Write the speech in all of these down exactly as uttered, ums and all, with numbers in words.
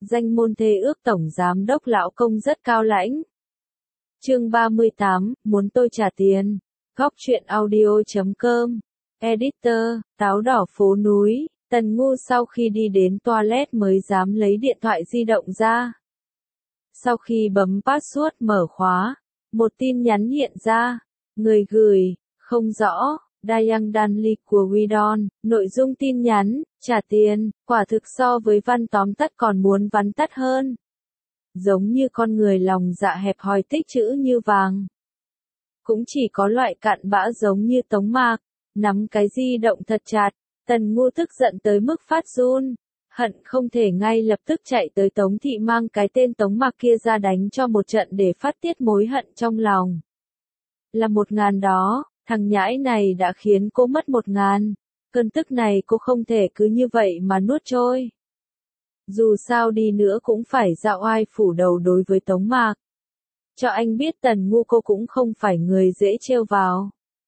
danh môn thê ước tổng giám đốc lão công rất cao lãnh. Chương ba mươi tám, muốn tôi trả tiền. Góc truyện audio chấm com. Editor, táo đỏ phố núi. Tần Ngu sau khi đi đến toilet mới dám lấy điện thoại di động ra. Sau khi bấm password mở khóa, một tin nhắn hiện ra. Người gửi, không rõ. Dayang Danli của Widon, nội dung tin nhắn, trả tiền, quả thực so với văn tóm tắt còn muốn vắn tắt hơn. Giống như con người lòng dạ hẹp hòi tích chữ như vàng. Cũng chỉ có loại cặn bã giống như Tống Mạc, nắm cái di động thật chặt, Tần Ngu tức giận tới mức phát run, hận không thể ngay lập tức chạy tới Tống Thị mang cái tên Tống Mạc kia ra đánh cho một trận để phát tiết mối hận trong lòng. Là một ngàn đó. Thằng nhãi này đã khiến cô mất một ngàn, cơn tức này cô không thể cứ như vậy mà nuốt trôi. Dù sao đi nữa cũng phải dạo oai phủ đầu đối với Tống Mạc. Cho anh biết Tần Ngu cô cũng không phải người dễ trêu vào.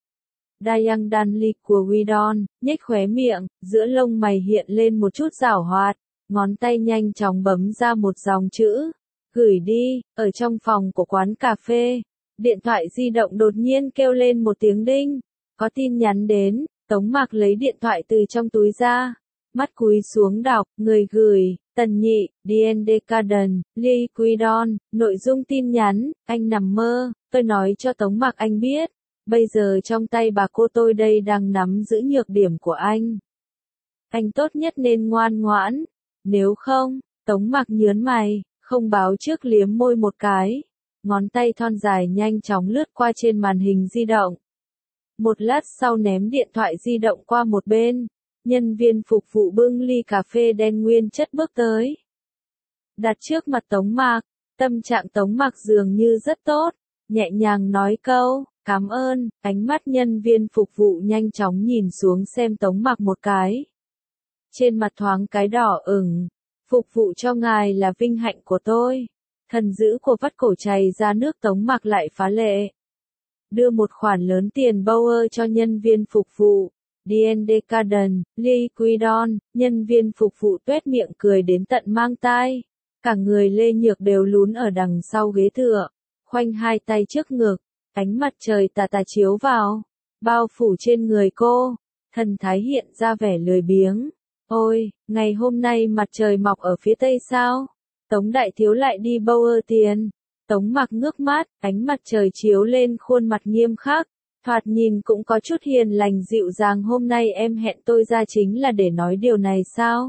Dayang Danli của Widon, nhếch khóe miệng, giữa lông mày hiện lên một chút giảo hoạt, ngón tay nhanh chóng bấm ra một dòng chữ. Gửi đi, ở trong phòng của quán cà phê. Điện thoại di động đột nhiên kêu lên một tiếng đinh. Có tin nhắn đến, Tống Mạc lấy điện thoại từ trong túi ra. Mắt cúi xuống đọc, người gửi, Tần Nhị, Dien Decaden, Lee Quidon, nội dung tin nhắn, anh nằm mơ, tôi nói cho Tống Mạc anh biết. Bây giờ trong tay bà cô tôi đây đang nắm giữ nhược điểm của anh. Anh tốt nhất nên ngoan ngoãn. Nếu không, Tống Mạc nhớn mày, không báo trước liếm môi một cái. Ngón tay thon dài nhanh chóng lướt qua trên màn hình di động. Một lát sau ném điện thoại di động qua một bên, nhân viên phục vụ bưng ly cà phê đen nguyên chất bước tới. Đặt trước mặt Tống Mạc, tâm trạng Tống Mạc dường như rất tốt, nhẹ nhàng nói câu, cảm ơn, ánh mắt nhân viên phục vụ nhanh chóng nhìn xuống xem Tống Mạc một cái. Trên mặt thoáng cái đỏ ửng, phục vụ cho ngài là vinh hạnh của tôi. Thần dữ của vắt cổ chảy ra nước Tống Mạc lại phá lệ. Đưa một khoản lớn tiền Bauer cho nhân viên phục vụ. Dien Decaden, Lee Quidon, nhân viên phục vụ tuét miệng cười đến tận mang tai. Cả người Lê Nhược đều lún ở đằng sau ghế tựa, khoanh hai tay trước ngực, ánh mặt trời tà tà chiếu vào, bao phủ trên người cô, thần thái hiện ra vẻ lười biếng. Ôi, ngày hôm nay mặt trời mọc ở phía tây sao? Tống đại thiếu lại đi Bauer tiền. Tống Mạc ngước mắt, ánh mặt trời chiếu lên khuôn mặt nghiêm khắc, thoạt nhìn cũng có chút hiền lành dịu dàng. Hôm nay em hẹn tôi ra chính là để nói điều này sao?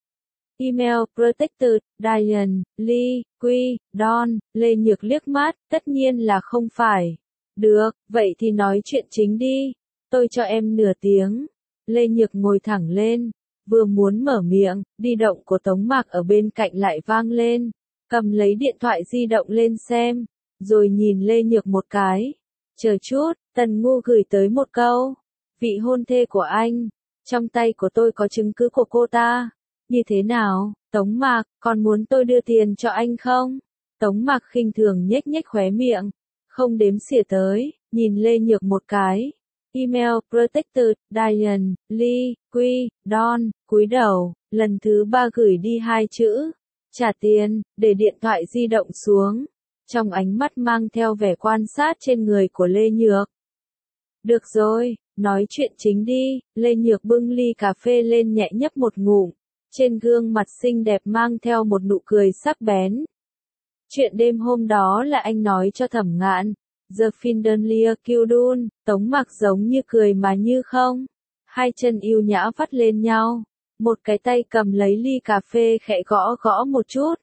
Email Protected, Diane, Lee, Quy, Don, Lê Nhược liếc mắt, tất nhiên là không phải. Được, vậy thì nói chuyện chính đi. Tôi cho em nửa tiếng. Lê Nhược ngồi thẳng lên. Vừa muốn mở miệng, di động của Tống Mạc ở bên cạnh lại vang lên. Cầm lấy điện thoại di động lên xem, rồi nhìn Lê Nhược một cái. Chờ chút, Tần Ngu gửi tới một câu. Vị hôn thê của anh, trong tay của tôi có chứng cứ của cô ta. Như thế nào, Tống Mạc, còn muốn tôi đưa tiền cho anh không? Tống Mạc khinh thường nhếch nhếch khóe miệng, không đếm xỉa tới, nhìn Lê Nhược một cái. Email Protected, Diane, Lee, Quy, Don, cúi đầu, lần thứ ba gửi đi hai chữ, trả tiền, để điện thoại di động xuống. Trong ánh mắt mang theo vẻ quan sát trên người của Lê Nhược. Được rồi, nói chuyện chính đi. Lê Nhược bưng ly cà phê lên nhẹ nhấp một ngụm, trên gương mặt xinh đẹp mang theo một nụ cười sắc bén. Chuyện đêm hôm đó là anh nói cho Thẩm Ngạn. The Finderlia Kildun, Tống Mạc giống như cười mà như không. Hai chân yêu nhã vắt lên nhau. Một cái tay cầm lấy ly cà phê khẽ gõ gõ một chút.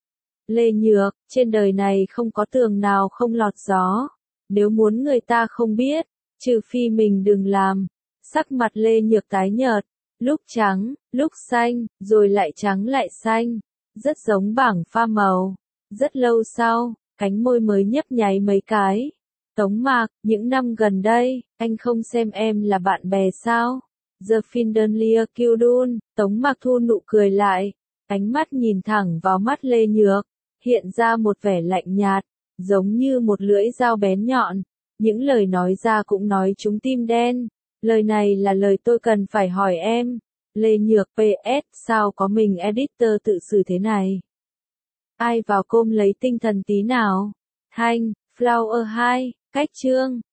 Lê Nhược, trên đời này không có tường nào không lọt gió. Nếu muốn người ta không biết, trừ phi mình đừng làm. Sắc mặt Lê Nhược tái nhợt, lúc trắng, lúc xanh, rồi lại trắng lại xanh. Rất giống bảng pha màu. Rất lâu sau, cánh môi mới nhấp nháy mấy cái. Tống Mạc, những năm gần đây, anh không xem em là bạn bè sao? The Finderlia Kildun, Tống Mạc thu nụ cười lại, ánh mắt nhìn thẳng vào mắt Lê Nhược, hiện ra một vẻ lạnh nhạt, giống như một lưỡi dao bén nhọn. Những lời nói ra cũng nói trúng tim đen. Lời này là lời tôi cần phải hỏi em. Lê Nhược pê ét, sao có mình editor tự xử thế này? Ai vào côm lấy tinh thần tí nào. Thanh, Flower hai, cách chương.